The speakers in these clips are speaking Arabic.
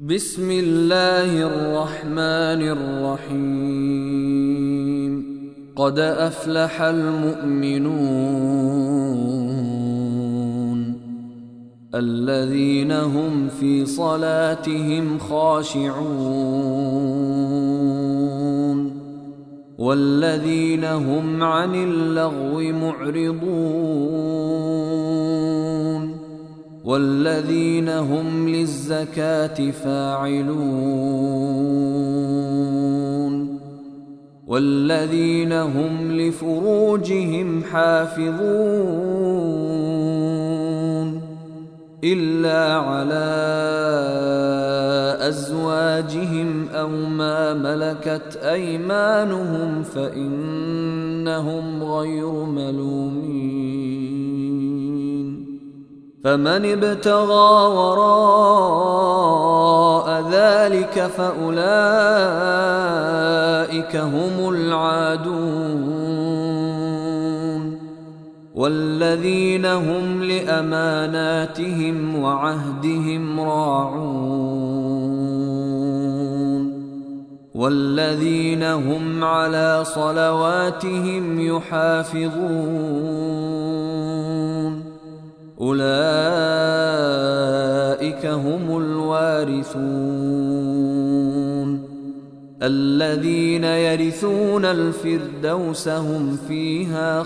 بسم الله الرحمن الرحيم. قد أفلح المؤمنون الذين هم في صلاتهم خاشعون والذين هم عن اللغو معرضون والذين هم للزكاة فاعلون والذين هم لفروجهم حافظون إلا على أزواجهم أو ما ملكت أيمانهم فإنهم غير ملومين. فمن ابتغى وراء ذلك فأولئك هم العادون والذين هم لأماناتهم وعهدهم راعون والذين هم على صلواتهم يحافظون أولئك هم الوارثون الذين يرثون الفردوس هم فيها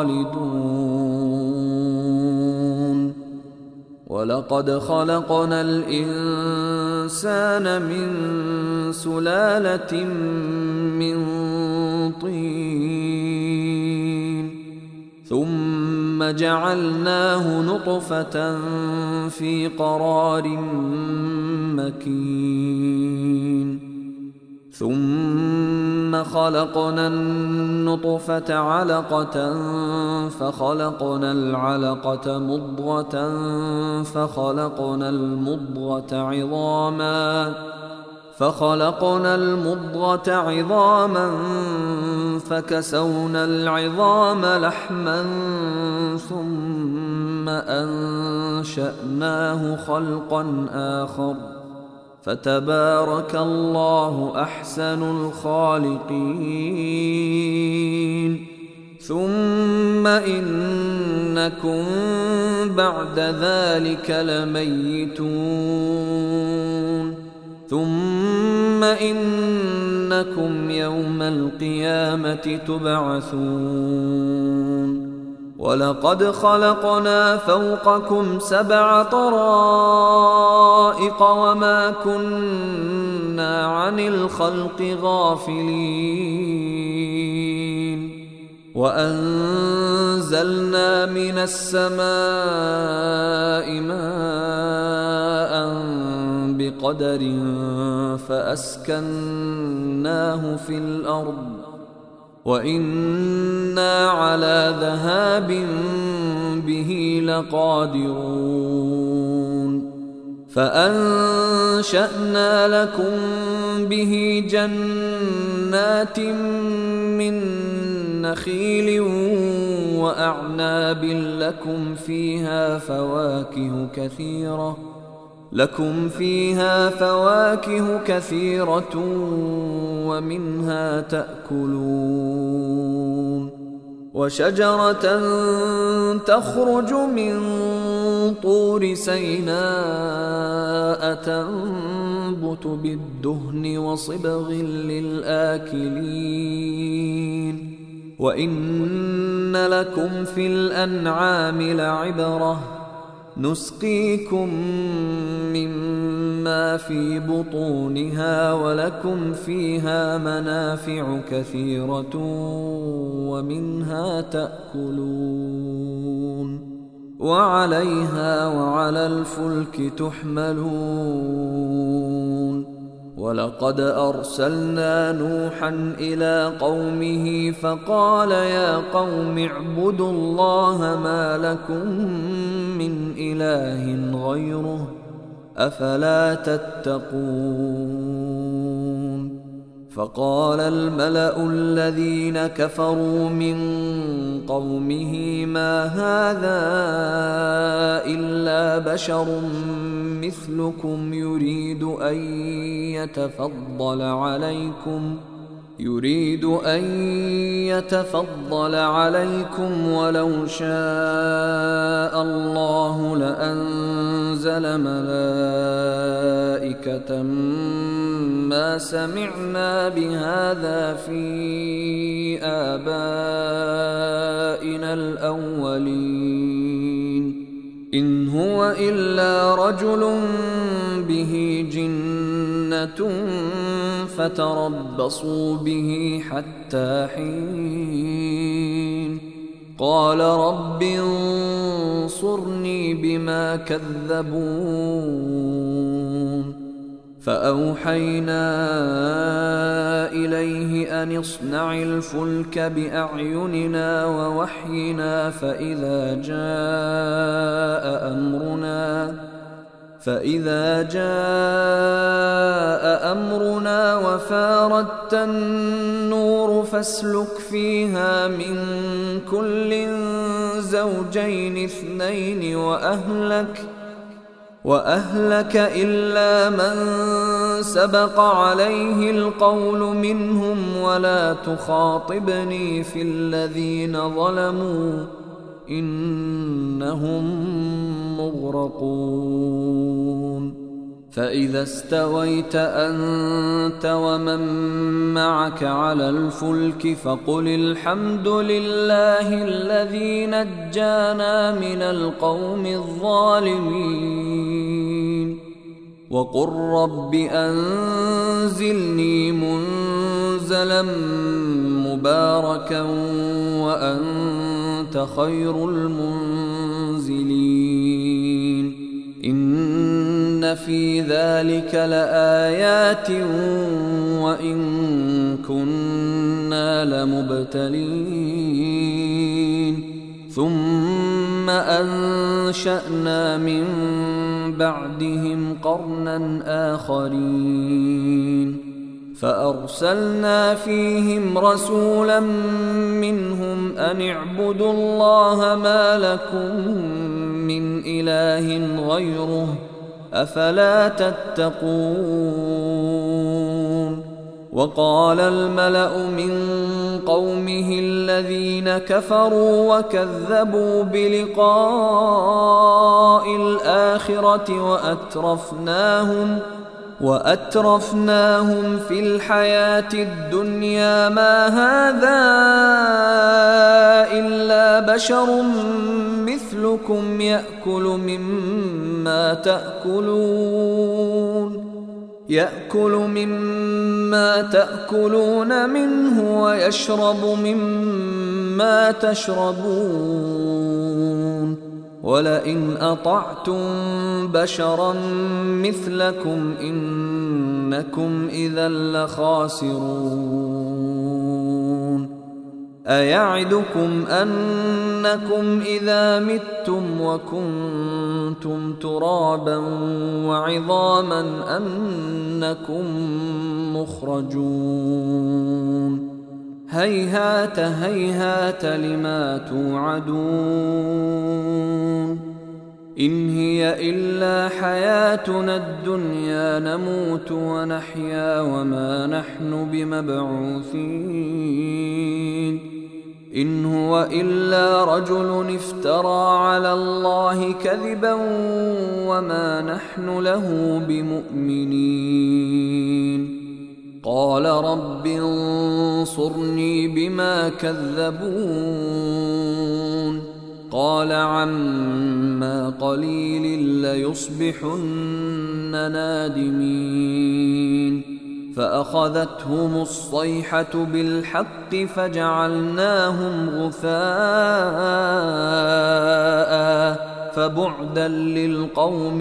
خالدون. ولقد خلقنا الإنسان من سلالة من طين ثم جعلناه نطفة في قرار مكين ثم خلقنا النطفة علقة فخلقنا العلقة مضغة فخلقنا المضغة عظاما فكسونا العظام لحما ثم أنشأناه خلقا آخر فتبارك الله أحسن الخالقين. ثم إنكم بعد ذلك لميتون ثم إنكم يوم القيامة تبعثون. ولقد خلقنا فوقكم 7 طرائق وما كنا عن الخلق غافلين وأنزلنا من السماء ماء بقدر فأسكناه في الأرض وإنا على ذهاب به لقادرون. فأنشأنا لكم به جنات من نخيل وأعناب لكم فيها فواكه كثيرة ومنها تأكلون. وشجرة تخرج من طور سيناء تنبت بالدهن وصبغ للآكلين وإن لكم في الأنعام لعبرة نسقيكم مما في بطونها ولكم فيها منافع كثيرة ومنها تأكلون وعليها وعلى الفلك تحملون. ولقد أرسلنا نوحا إلى قومه فقال يا قوم اعبدوا الله ما لكم من إله غيره أفلا تتقون. فقال الملأ الذين كفروا من قومه ما هذا إلا بشر مثلكم يريد أن يتفضل عليكم ولو شاء الله لأنزل ملائكة ما سمعنا بهذا في آبائنا الأولين إن هو إلا رجل به جنة فتربصوا به حتى حين قال رب انصرني بما كذبون فأوحينا إليه أن اصنع الفلك بأعيننا ووحينا فإذا جاء أمرنا وفاردت النور فاسلك فيها من كل زوجين اثنين وأهلك إلا من سبق عليه القول منهم ولا تخاطبني في الذين ظلموا إنهم مغرقون فإذا استويت أنت ومن معك على الفلك فقل الحمد لله الذي نجانا من القوم الظالمين وقل رب أنزلني منزلا مباركا وأنت خير المنزلين إن في ذلك لآيات وإن كنا لمبتلين ثم أنشأنا من بعدهم قرنا آخرين فأرسلنا فيهم رسولا منهم أن اعبدوا الله ما لكم من إله غيره أفلا تتقون وقال الملأ من قومه الذين كفروا وكذبوا بلقاء الآخرة وأترفناهم في الحياة الدنيا ما هذا إلا بشر مثلكم يأكل مما تأكلون منه ويشرب مما تشربون ولئن أطعتم بشرا مثلكم إنكم إذا لخاسرون أيعدكم أنكم إذا متم وكنتم ترابا وعظاما أنكم مخرجون هيهات هيهات لما توعدون إن هي إلا حياتنا الدنيا نموت ونحيا وما نحن بمبعوثين إن هو إلا رجل افترى على الله كذبا وما نحن له بمؤمنين قال رب انصرني بما كذبون قال عما قليل ليصبحن نادمين فأخذتهم الصيحة بالحق فجعلناهم غثاء فبعدا للقوم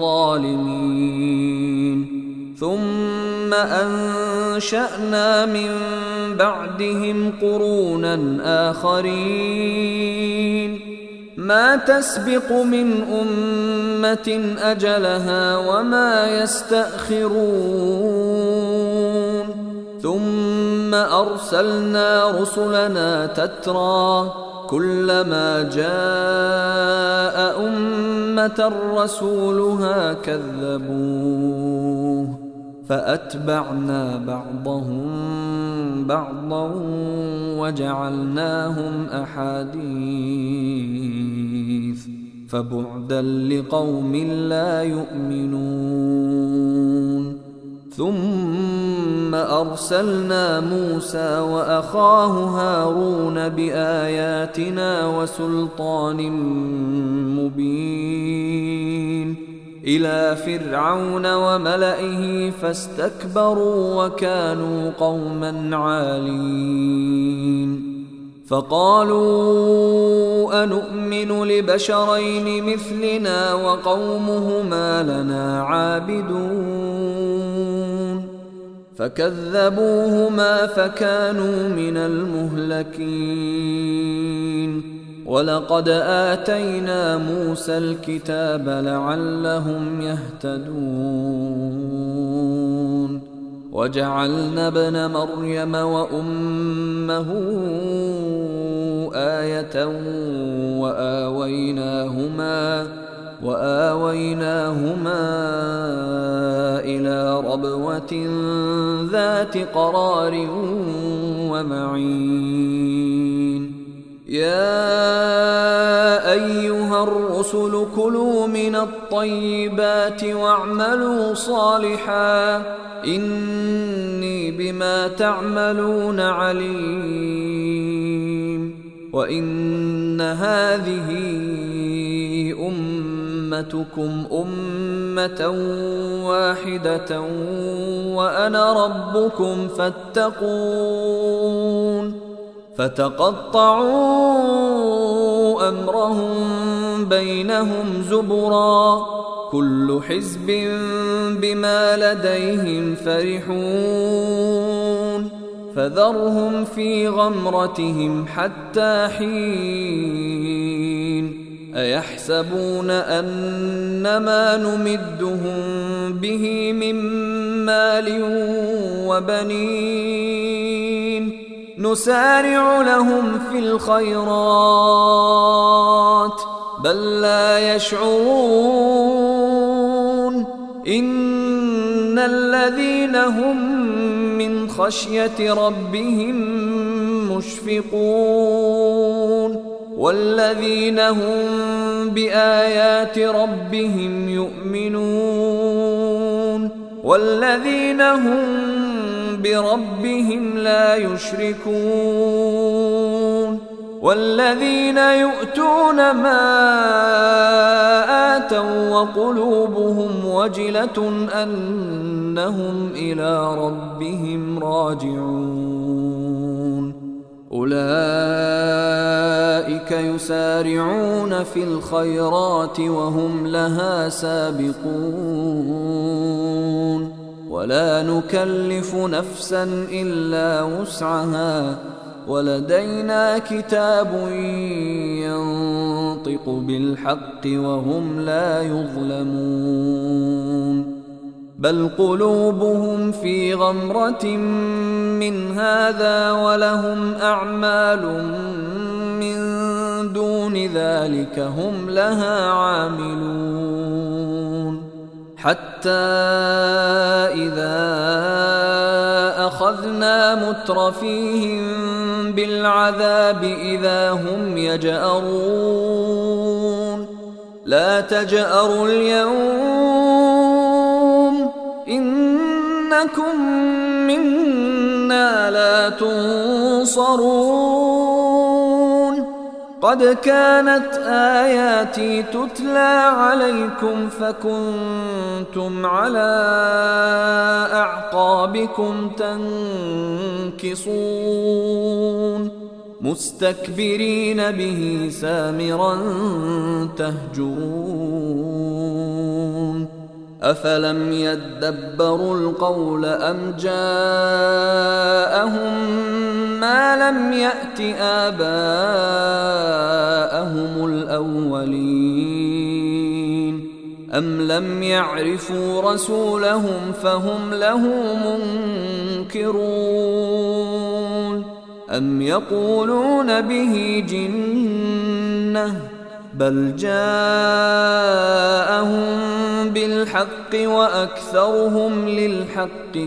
الظالمين ثم أنشأنا من بعدهم قرونا آخرين ما تسبق من أمة أجلها وما يستأخرون ثم أرسلنا رسلنا تترى كلما جاء أمة رسولها كذبوه فأتبعنا بعضهم بعضا وجعلناهم أحاديث فبعدا لقوم لا يؤمنون. ثم أرسلنا موسى وأخاه هارون بآياتنا وسلطان مبين إلى فرعون وملئه فاستكبروا وكانوا قوما عالين. فقالوا أنؤمن لبشرين مثلنا وقومهما لنا عابدون فكذبوهما فكانوا من المهلكين. ولقد آتينا موسى الكتاب لعلهم يهتدون وجعلنا ابن مريم وأمه آية وآويناهما إلى ربوة ذات قرار ومعين. يا أيها الرسل كلوا من الطيبات واعملوا صالحا إني بما تعملون عليم. وإن هذه أمتكم أمة واحدة وأنا ربكم فاتقون. فتقطعوا أمرهم بينهم زبرا كل حزب بما لديهم فرحون. فذرهم في غمرتهم حتى حين. أيحسبون أنما نمدهم به من مال وبنين نسارع لهم في الخيرات بل لا يشعرون. إن الذين هم من خشية ربهم مشفقون والذين هم بآيات ربهم يؤمنون والذين هم بربهم لا يشركون والذين يؤتون ما آتوا وقلوبهم وجلة أنهم إلى ربهم راجعون. أولئك يسارعون في الخيرات وهم لها سابقون ولا نكلف نفسا إلا وسعها ولدينا كتاب ينطق بالحق وهم لا يظلمون. بل قلوبهم في غمرة من هذا ولهم أعمال من دون ذلك هم لها عاملون. حتى إذا أخذنا مترفيهم بالعذاب إذا هم يجأرون. لا تجأروا اليوم إنكم منا لا تنصرون. قد كانت آياتي تتلى عليكم فكنتم على أعقابكم تنكصون مستكبرين به سامرا تهجرون. أفلم يدبروا القول أم جاءهم ما لم يأت آباءهم الأولين أم لم يعرفوا رسولهم فهم له منكرون أم يقولون به جنة بل جاءهم بالحق وأكثرهم للحق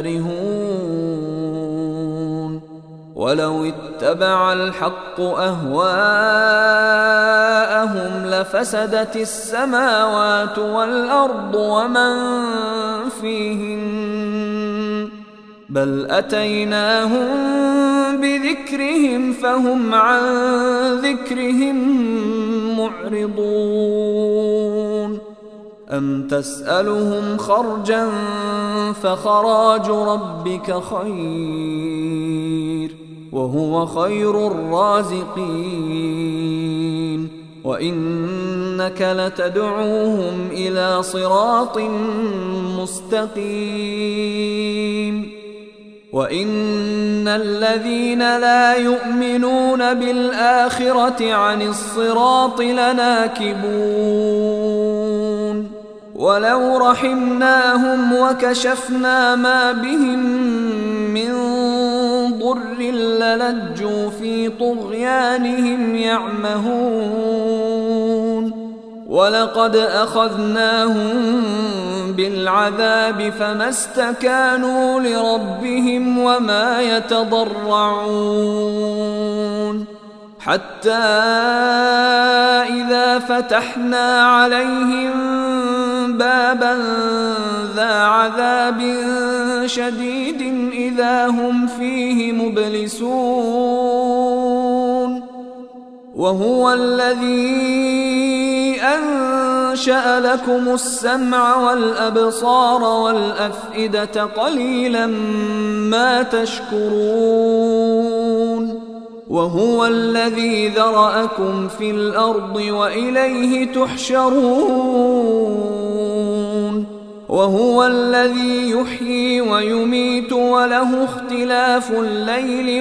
كارهون ولو اتبع الحق أهواءهم لفسدت السماوات والأرض ومن فيهن بل أتيناهم بذكرهم فهم عن ذكرهم معرضون أم تسألهم خرجا فخراج ربك خير وهو خير الرازقين وإنك لتدعوهم إلى صراط مستقيم وإن الذين لا يؤمنون بالآخرة عن الصراط لناكبون ولو رحمناهم وكشفنا ما بهم من ضر للجوا في طغيانهم يعمهون ولقد أخذناهم بالعذاب فما استكانوا لربهم وما يتضرعون حتى إذا فتحنا عليهم بابا ذا عذاب شديد إذا هم فيه مبلسون وهو الذي أنشأ لكم السمع والأبصار والأفئدة قليلا ما تشكرون وهو الذي ذرأكم في الأرض وإليه تحشرون وهو الذي يحيي ويميت وله اختلاف الليل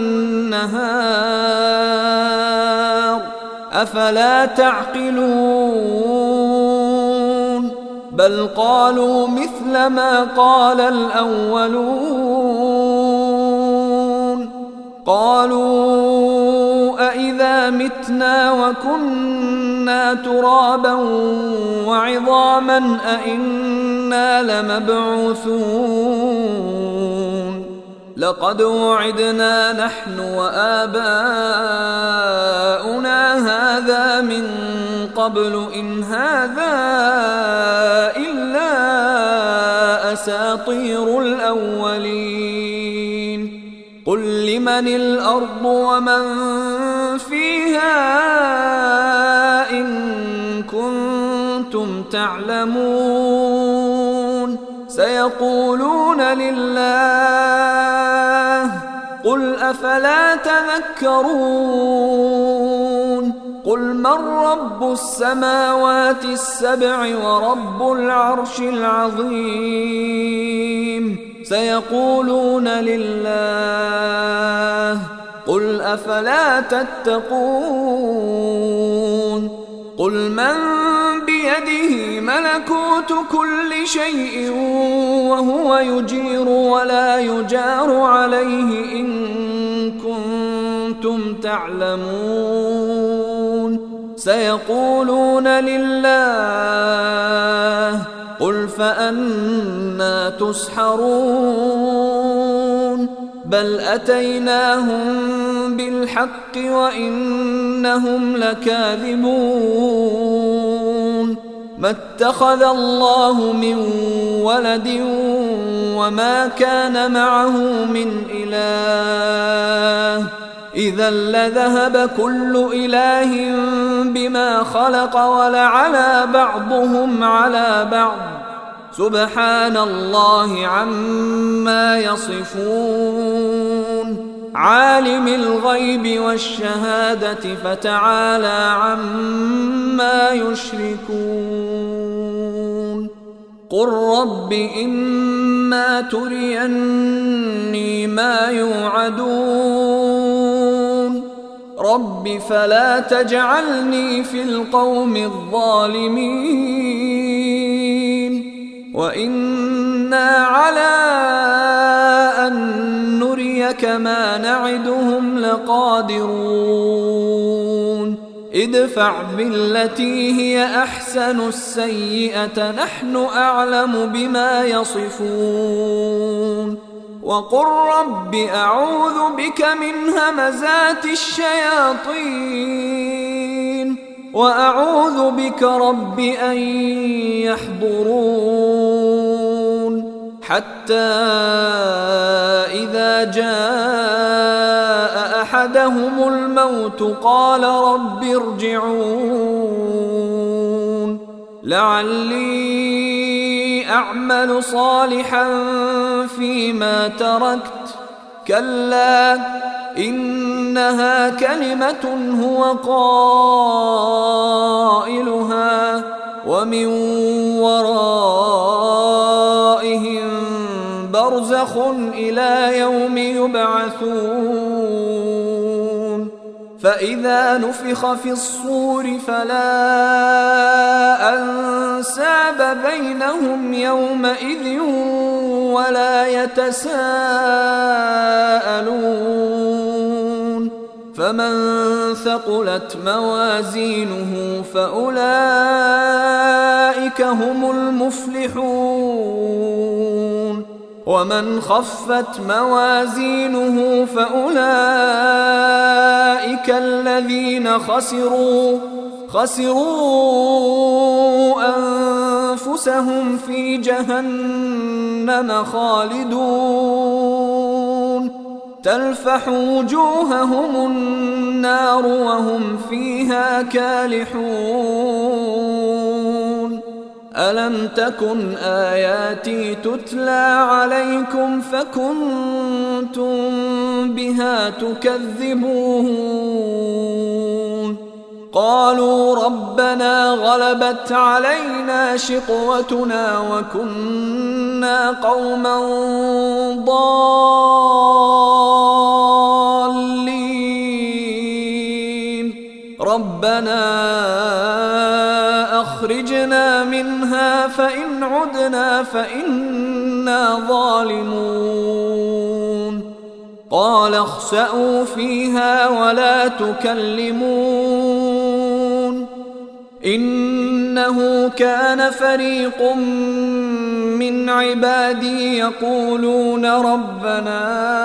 والنهار أفلا تعقلون بل قالوا مثل ما قال الأولون قالوا أإذا متنا وكنا ترابا وعظاما أإنا لمبعوثون لقد وعدنا نحن وآباؤنا هذا من قبل إن هذا إلا أساطير الأولين قل لمن الأرض ومن فيها إن كنتم تعلمون سيقولون لله قل أفلا تذكرون قل من رب السماوات السبع ورب العرش العظيم سيقولون لله قل أفلا تتقون قل من بيده ملكوت كل شيء وهو يجير ولا يجار عليه إن كنتم تعلمون سيقولون لله قل فأنى تسحرون بل أتيناهم بالحق وإنهم لكاذبون ما اتخذ الله من ولد وما كان معه من إله إذا لذهب كل إله بما خلق ولعلى بعضهم على بعض سبحان الله عما يصفون عالم الغيب والشهادة فتعالى عما يشركون قل رب إما تريني ما يوعدون رب فلا تجعلني في القوم الظالمين وإنا على أن نريك ما نعدهم لقادرون ادفع بالتي هي أحسن السيئة نحن أعلم بما يصفون وقل رب أعوذ بك من همزات الشياطين وأعوذ بك رب أن يحضرون حتى إذا جاء أحدهم الموت قال رب ارجعون لعلي أعمل صالحا فيما تركت كلا إنها كلمة هو قائلها ومن ورائهم برزخ إلى يوم يبعثون فإذا نفخ في الصور فلا أنساب بينهم يومئذ ولا يتساءلون فمن ثقلت موازينه فأولئك هم المفلحون ومن خفت موازينه فأولئك الذين خسروا أنفسهم في جهنم خالدون تلفح وجوههم النار وهم فيها كالحون ألم تكن آياتي تتلى عليكم فكنتم بها تكذبون قالوا ربنا غلبت علينا شقوتنا وكنا قوما ضالين ربنا أخرجنا منها فإن عدنا فإنا ظالمون قال اخسأوا فيها ولا تكلمون إنه كان فريق من عبادي يقولون ربنا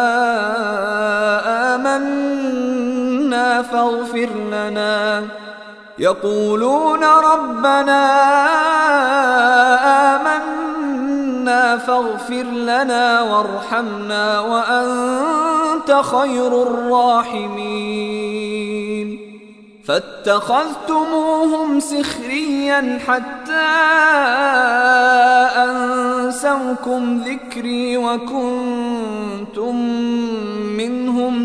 آمنا فاغفر لنا وارحمنا وأنت خير الراحمين فاتخذتموهم سخريا حتى أنسوكم ذكري وكنتم منهم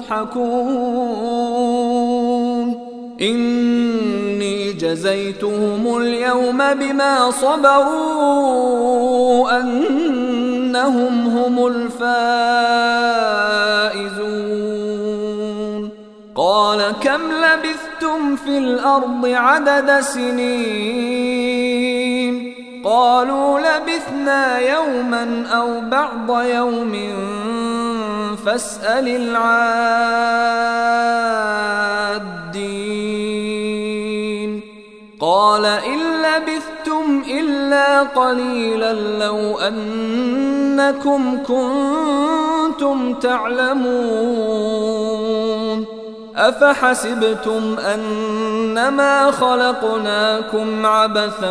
تضحكون إني جزيتهم اليوم بما صبروا أنهم هم الفائزون قال كم لبثتم في الأرض عدد سنين قالوا لبثنا يوما أو بعض يوم فاسأل العادين قال إن لبثتم إلا قليلا لو أنكم كنتم تعلمون أفحسبتم أنما خلقناكم عبثا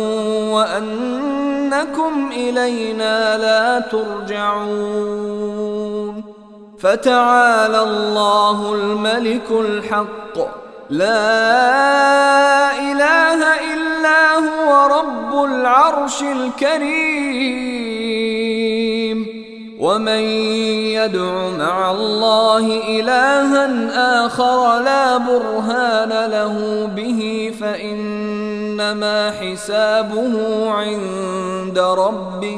وأنكم إلينا لا ترجعون فتعالى الله الملك الحق لا إله إلا هو رب العرش الكريم ومن يدع مع الله إلها آخر لا برهان له به فإنما حسابه عند ربه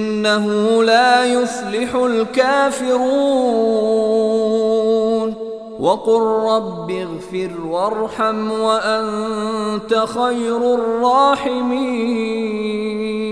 إنه لا يفلح الكافرون وقل رب اغفر وارحم وأنت خير الراحمين.